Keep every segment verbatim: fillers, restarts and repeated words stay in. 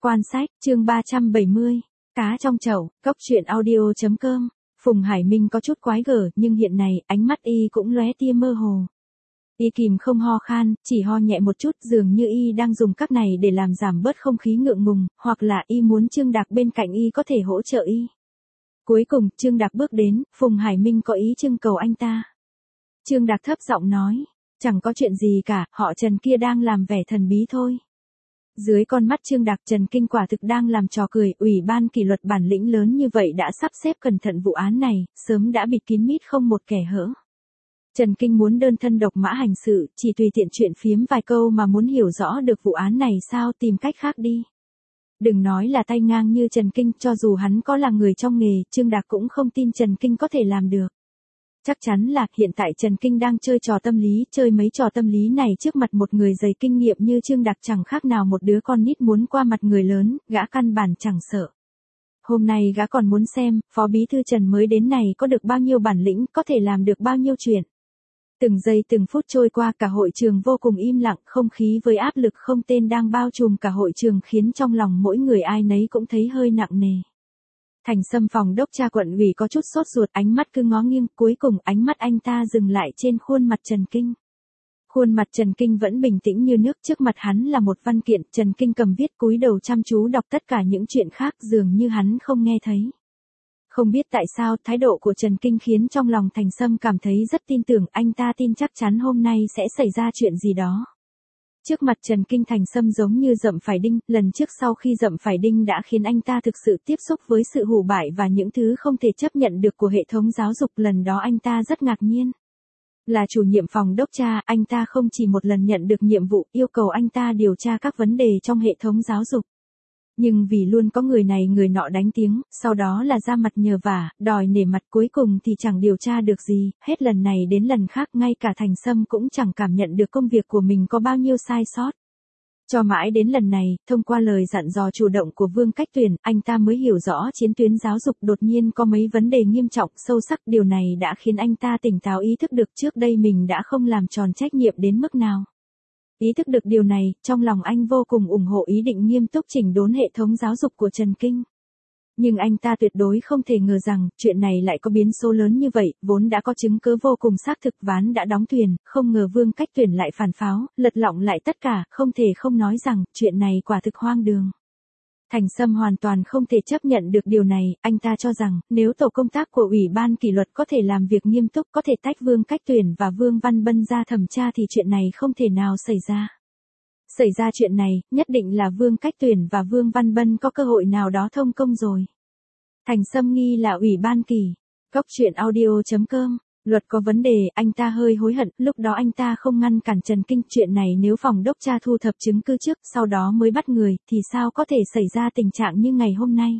Quan sách, chương ba trăm bảy mươi. Cá trong chậu, cốc truyện audio chấm com. Phùng Hải Minh có chút quái gở, nhưng hiện này, ánh mắt y cũng lóe tia mơ hồ. Y kìm không ho khan, chỉ ho nhẹ một chút, dường như y đang dùng các này để làm giảm bớt không khí ngượng ngùng, hoặc là y muốn Trương Đạc bên cạnh y có thể hỗ trợ y. Cuối cùng, Trương Đạc bước đến, Phùng Hải Minh có ý trưng cầu anh ta. Trương Đạc thấp giọng nói, chẳng có chuyện gì cả, họ Trần kia đang làm vẻ thần bí thôi. Dưới con mắt Trương Đạc, Trần Kinh quả thực đang làm trò cười, ủy ban kỷ luật bản lĩnh lớn như vậy đã sắp xếp cẩn thận vụ án này, sớm đã bịt kín mít không một kẻ hở. Trần Kinh muốn đơn thân độc mã hành sự, chỉ tùy tiện chuyện phiếm vài câu mà muốn hiểu rõ được vụ án này sao, tìm cách khác đi. Đừng nói là tay ngang như Trần Kinh, cho dù hắn có là người trong nghề, Trương Đạc cũng không tin Trần Kinh có thể làm được. Chắc chắn là hiện tại Trần Kinh đang chơi trò tâm lý, chơi mấy trò tâm lý này trước mặt một người dày kinh nghiệm như Trương Đạc chẳng khác nào một đứa con nít muốn qua mặt người lớn, gã căn bản chẳng sợ. Hôm nay gã còn muốn xem, Phó Bí Thư Trần mới đến này có được bao nhiêu bản lĩnh, có thể làm được bao nhiêu chuyện. Từng giây từng phút trôi qua, cả hội trường vô cùng im lặng, không khí với áp lực không tên đang bao trùm cả hội trường khiến trong lòng mỗi người ai nấy cũng thấy hơi nặng nề. Thành Sâm phòng đốc tra quận ủy có chút sốt ruột, ánh mắt cứ ngó nghiêng, cuối cùng ánh mắt anh ta dừng lại trên khuôn mặt Trần Kinh. Khuôn mặt Trần Kinh vẫn bình tĩnh như nước, trước mặt hắn là một văn kiện, Trần Kinh cầm viết cúi đầu chăm chú đọc tất cả những chuyện khác dường như hắn không nghe thấy. Không biết tại sao, thái độ của Trần Kinh khiến trong lòng Thành Sâm cảm thấy rất tin tưởng, anh ta tin chắc chắn hôm nay sẽ xảy ra chuyện gì đó. Trước mặt Trần Kinh, Thành Sâm giống như dậm phải đinh, lần trước sau khi dậm phải đinh đã khiến anh ta thực sự tiếp xúc với sự hủ bại và những thứ không thể chấp nhận được của hệ thống giáo dục, lần đó anh ta rất ngạc nhiên. Là chủ nhiệm phòng đốc tra, anh ta không chỉ một lần nhận được nhiệm vụ yêu cầu anh ta điều tra các vấn đề trong hệ thống giáo dục. Nhưng vì luôn có người này người nọ đánh tiếng, sau đó là ra mặt nhờ vả, đòi nể mặt, cuối cùng thì chẳng điều tra được gì, hết lần này đến lần khác ngay cả Thành Sâm cũng chẳng cảm nhận được công việc của mình có bao nhiêu sai sót. Cho mãi đến lần này, thông qua lời dặn dò chủ động của Vương Cách Tuyển, anh ta mới hiểu rõ chiến tuyến giáo dục đột nhiên có mấy vấn đề nghiêm trọng, sâu sắc, điều này đã khiến anh ta tỉnh táo ý thức được trước đây mình đã không làm tròn trách nhiệm đến mức nào. Ý thức được điều này, trong lòng anh vô cùng ủng hộ ý định nghiêm túc chỉnh đốn hệ thống giáo dục của Trần Kinh. Nhưng anh ta tuyệt đối không thể ngờ rằng, chuyện này lại có biến số lớn như vậy, vốn đã có chứng cứ vô cùng xác thực, ván đã đóng thuyền, không ngờ Vương Cách Tuyển lại phản pháo, lật lọng lại tất cả, không thể không nói rằng, chuyện này quả thực hoang đường. Thành Sâm hoàn toàn không thể chấp nhận được điều này, anh ta cho rằng, nếu tổ công tác của Ủy ban kỷ luật có thể làm việc nghiêm túc, có thể tách Vương Cách Tuyển và Vương Văn Bân ra thẩm tra thì chuyện này không thể nào xảy ra. Xảy ra chuyện này, nhất định là Vương Cách Tuyển và Vương Văn Bân có cơ hội nào đó thông công rồi. Thành Sâm nghi là Ủy ban kỷ. Cốc truyện audio chấm com. Luật có vấn đề, anh ta hơi hối hận, lúc đó anh ta không ngăn cản Trần Kinh, chuyện này nếu phòng đốc tra thu thập chứng cứ trước, sau đó mới bắt người, thì sao có thể xảy ra tình trạng như ngày hôm nay.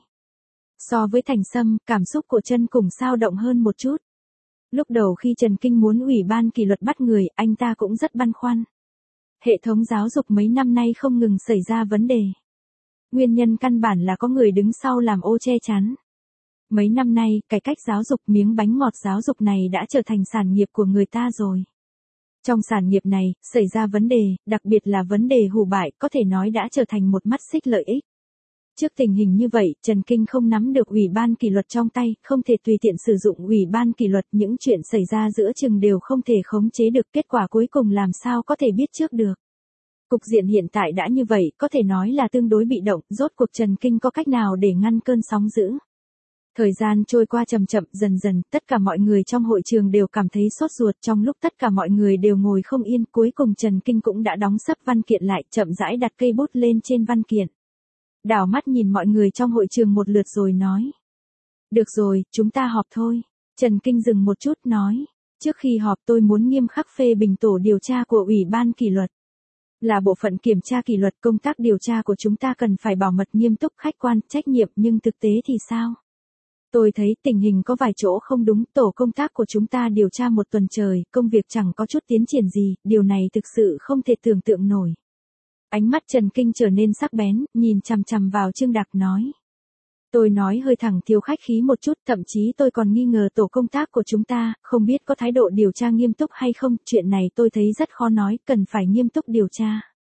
So với Thành Sâm, cảm xúc của Trân cùng sao động hơn một chút. Lúc đầu khi Trần Kinh muốn Ủy ban kỷ luật bắt người, anh ta cũng rất băn khoăn. Hệ thống giáo dục mấy năm nay không ngừng xảy ra vấn đề. Nguyên nhân căn bản là có người đứng sau làm ô che chắn. Mấy năm nay, cải cách giáo dục, miếng bánh ngọt giáo dục này đã trở thành sản nghiệp của người ta rồi. Trong sản nghiệp này, xảy ra vấn đề, đặc biệt là vấn đề hủ bại, có thể nói đã trở thành một mắt xích lợi ích. Trước tình hình như vậy, Trần Kinh không nắm được Ủy ban kỷ luật trong tay, không thể tùy tiện sử dụng Ủy ban kỷ luật, những chuyện xảy ra giữa chừng đều không thể khống chế được, kết quả cuối cùng làm sao có thể biết trước được. Cục diện hiện tại đã như vậy, có thể nói là tương đối bị động, rốt cuộc Trần Kinh có cách nào để ngăn cơn sóng dữ. Thời gian trôi qua chậm chậm, dần dần, tất cả mọi người trong hội trường đều cảm thấy sốt ruột, trong lúc tất cả mọi người đều ngồi không yên, cuối cùng Trần Kinh cũng đã đóng sấp văn kiện lại, chậm rãi đặt cây bút lên trên văn kiện. Đảo mắt nhìn mọi người trong hội trường một lượt rồi nói. Được rồi, chúng ta họp thôi. Trần Kinh dừng một chút nói. Trước khi họp tôi muốn nghiêm khắc phê bình tổ điều tra của Ủy ban kỷ luật. Là bộ phận kiểm tra kỷ luật, công tác điều tra của chúng ta cần phải bảo mật, nghiêm túc, khách quan, trách nhiệm, nhưng thực tế thì sao? Tôi thấy tình hình có vài chỗ không đúng, tổ công tác của chúng ta điều tra một tuần trời, công việc chẳng có chút tiến triển gì, điều này thực sự không thể tưởng tượng nổi. Ánh mắt Trần Kinh trở nên sắc bén, nhìn chằm chằm vào Trương Đạc nói. Tôi nói hơi thẳng thiếu khách khí một chút, thậm chí tôi còn nghi ngờ tổ công tác của chúng ta, không biết có thái độ điều tra nghiêm túc hay không, chuyện này tôi thấy rất khó nói, cần phải nghiêm túc điều tra.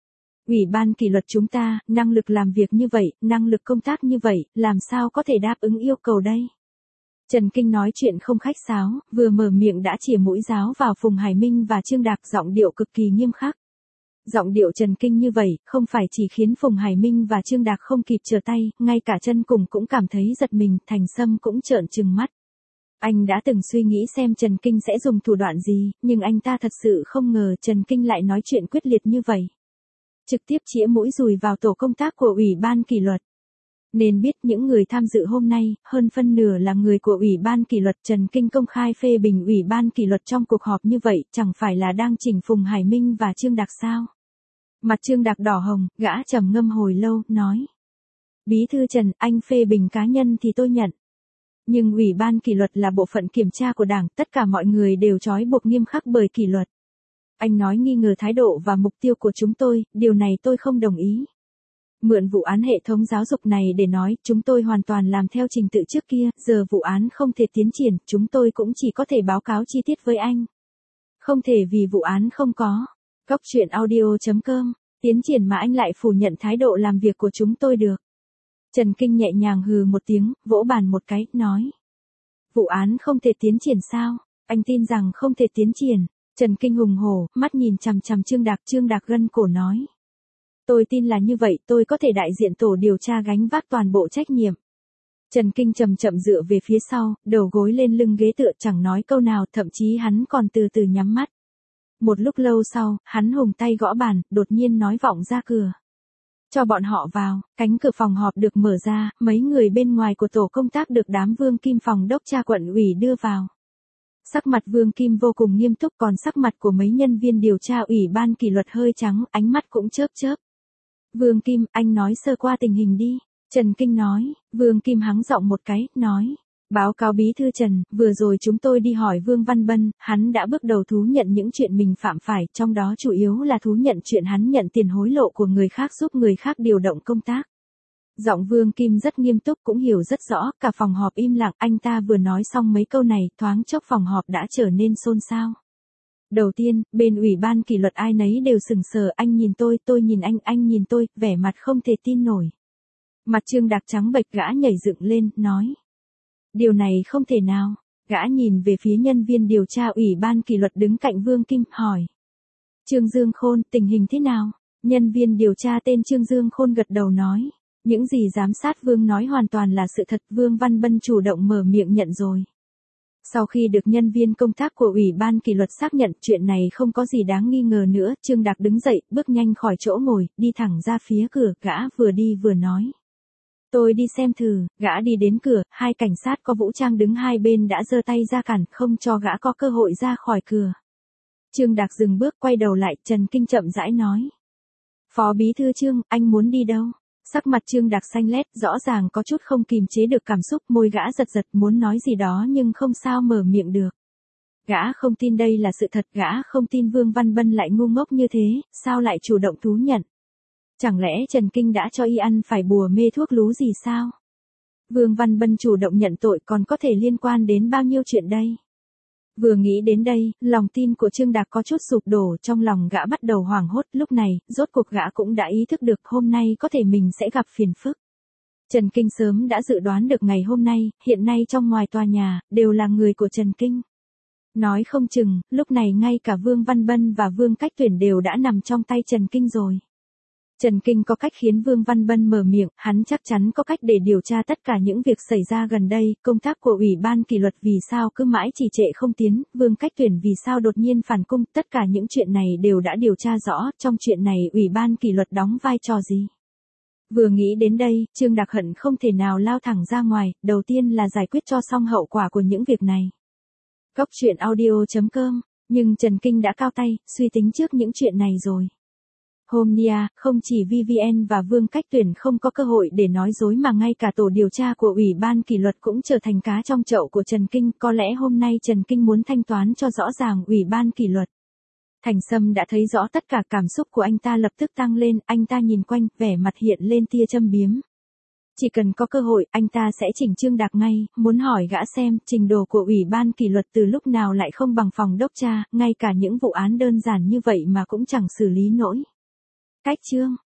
Ủy ban kỷ luật chúng ta, năng lực làm việc như vậy, năng lực công tác như vậy, làm sao có thể đáp ứng yêu cầu đây? Trần Kinh nói chuyện không khách sáo, vừa mở miệng đã chĩa mũi giáo vào Phùng Hải Minh và Trương Đạc, giọng điệu cực kỳ nghiêm khắc. Giọng điệu Trần Kinh như vậy, không phải chỉ khiến Phùng Hải Minh và Trương Đạc không kịp trở tay, ngay cả Chân Cùng cũng cảm thấy giật mình, Thành Sâm cũng trợn trừng mắt. Anh đã từng suy nghĩ xem Trần Kinh sẽ dùng thủ đoạn gì, nhưng anh ta thật sự không ngờ Trần Kinh lại nói chuyện quyết liệt như vậy. Trực tiếp chĩa mũi dùi vào tổ công tác của Ủy ban kỷ luật. Nên biết những người tham dự hôm nay, hơn phân nửa là người của Ủy ban kỷ luật. Trần Kinh công khai phê bình Ủy ban kỷ luật trong cuộc họp như vậy, chẳng phải là đang chỉnh Phùng Hải Minh và Trương Đạc sao? Mặt Trương Đạc đỏ hồng, gã trầm ngâm hồi lâu, nói. Bí thư Trần, anh phê bình cá nhân thì tôi nhận. Nhưng Ủy ban kỷ luật là bộ phận kiểm tra của Đảng, tất cả mọi người đều trói buộc nghiêm khắc bởi kỷ luật. Anh nói nghi ngờ thái độ và mục tiêu của chúng tôi, điều này tôi không đồng ý. Mượn vụ án hệ thống giáo dục này để nói, chúng tôi hoàn toàn làm theo trình tự trước kia, giờ vụ án không thể tiến triển, chúng tôi cũng chỉ có thể báo cáo chi tiết với anh. Không thể vì vụ án không có. Cốc truyện audio chấm com, tiến triển mà anh lại phủ nhận thái độ làm việc của chúng tôi được. Trần Kinh nhẹ nhàng hừ một tiếng, vỗ bàn một cái, nói. Vụ án không thể tiến triển sao? Anh tin rằng không thể tiến triển. Trần Kinh hùng hổ, mắt nhìn chằm chằm Trương Đạc, Trương Đạc gân cổ nói. Tôi tin là như vậy, tôi có thể đại diện tổ điều tra gánh vác toàn bộ trách nhiệm. Trần Kinh chậm chậm dựa về phía sau, đầu gối lên lưng ghế tựa, chẳng nói câu nào, thậm chí hắn còn từ từ nhắm mắt. Một lúc lâu sau, hắn hùng tay gõ bàn, đột nhiên nói vọng ra cửa. Cho bọn họ vào. Cánh cửa phòng họp được mở ra, mấy người bên ngoài của tổ công tác được đám Vương Kim phòng đốc tra quận ủy đưa vào. Sắc mặt Vương Kim vô cùng nghiêm túc, còn sắc mặt của mấy nhân viên điều tra Ủy ban kỷ luật hơi trắng, ánh mắt cũng chớp chớp. Vương Kim, anh nói sơ qua tình hình đi. Trần Kinh nói. Vương Kim hắng giọng một cái, nói. Báo cáo bí thư Trần, vừa rồi chúng tôi đi hỏi Vương Văn Bân, hắn đã bước đầu thú nhận những chuyện mình phạm phải, trong đó chủ yếu là thú nhận chuyện hắn nhận tiền hối lộ của người khác giúp người khác điều động công tác. Giọng Vương Kim rất nghiêm túc, cũng hiểu rất rõ, cả phòng họp im lặng, anh ta vừa nói xong mấy câu này, thoáng chốc phòng họp đã trở nên xôn xao. Đầu tiên, bên Ủy ban kỷ luật ai nấy đều sừng sờ, anh nhìn tôi, tôi nhìn anh, anh nhìn tôi, vẻ mặt không thể tin nổi. Mặt Trương Đạc trắng bệch, gã nhảy dựng lên, nói. Điều này không thể nào. Gã nhìn về phía nhân viên điều tra Ủy ban kỷ luật đứng cạnh Vương Kim, hỏi. Trương Dương Khôn, tình hình thế nào? Nhân viên điều tra tên Trương Dương Khôn gật đầu nói. Những gì giám sát Vương nói hoàn toàn là sự thật, Vương Văn Bân chủ động mở miệng nhận rồi. Sau khi được nhân viên công tác của Ủy ban kỷ luật xác nhận chuyện này không có gì đáng nghi ngờ nữa, Trương Đạc đứng dậy, bước nhanh khỏi chỗ ngồi, đi thẳng ra phía cửa, gã vừa đi vừa nói. Tôi đi xem thử. Gã đi đến cửa, hai cảnh sát có vũ trang đứng hai bên đã giơ tay ra cản, không cho gã có cơ hội ra khỏi cửa. Trương Đạc dừng bước, quay đầu lại, Trần Kinh chậm rãi nói. Phó bí thư Trương, anh muốn đi đâu? Sắc mặt Trương Đạc xanh lét, rõ ràng có chút không kìm chế được cảm xúc, môi gã giật giật muốn nói gì đó nhưng không sao mở miệng được. Gã không tin đây là sự thật, gã không tin Vương Văn Bân lại ngu ngốc như thế, sao lại chủ động thú nhận. Chẳng lẽ Trần Kinh đã cho y ăn phải bùa mê thuốc lú gì sao? Vương Văn Bân chủ động nhận tội còn có thể liên quan đến bao nhiêu chuyện đây? Vừa nghĩ đến đây, lòng tin của Trương Đạc có chút sụp đổ, trong lòng gã bắt đầu hoảng hốt, lúc này, rốt cuộc gã cũng đã ý thức được hôm nay có thể mình sẽ gặp phiền phức. Trần Kinh sớm đã dự đoán được ngày hôm nay, hiện nay trong ngoài tòa nhà, đều là người của Trần Kinh. Nói không chừng, lúc này ngay cả Vương Văn Bân và Vương Cách Tuyển đều đã nằm trong tay Trần Kinh rồi. Trần Kinh có cách khiến Vương Văn Bân mở miệng, hắn chắc chắn có cách để điều tra tất cả những việc xảy ra gần đây, công tác của Ủy ban kỷ luật vì sao cứ mãi trì trệ không tiến, Vương Cách Tuyển vì sao đột nhiên phản cung, tất cả những chuyện này đều đã điều tra rõ, trong chuyện này Ủy ban kỷ luật đóng vai trò gì. Vừa nghĩ đến đây, Trương Đạc hận không thể nào lao thẳng ra ngoài, đầu tiên là giải quyết cho xong hậu quả của những việc này. Cốc truyện audio chấm com, nhưng Trần Kinh đã cao tay, suy tính trước những chuyện này rồi. Hôm nay, không chỉ vê vê en và Vương Cách Tuyển không có cơ hội để nói dối mà ngay cả tổ điều tra của Ủy ban kỷ luật cũng trở thành cá trong chậu của Trần Kinh, có lẽ hôm nay Trần Kinh muốn thanh toán cho rõ ràng Ủy ban kỷ luật. Thành Sâm đã thấy rõ tất cả, cảm xúc của anh ta lập tức tăng lên, anh ta nhìn quanh, vẻ mặt hiện lên tia châm biếm. Chỉ cần có cơ hội, anh ta sẽ chỉnh Trương Đạc ngay, muốn hỏi gã xem, trình độ của Ủy ban kỷ luật từ lúc nào lại không bằng phòng đốc tra, ngay cả những vụ án đơn giản như vậy mà cũng chẳng xử lý nổi. Cách Trương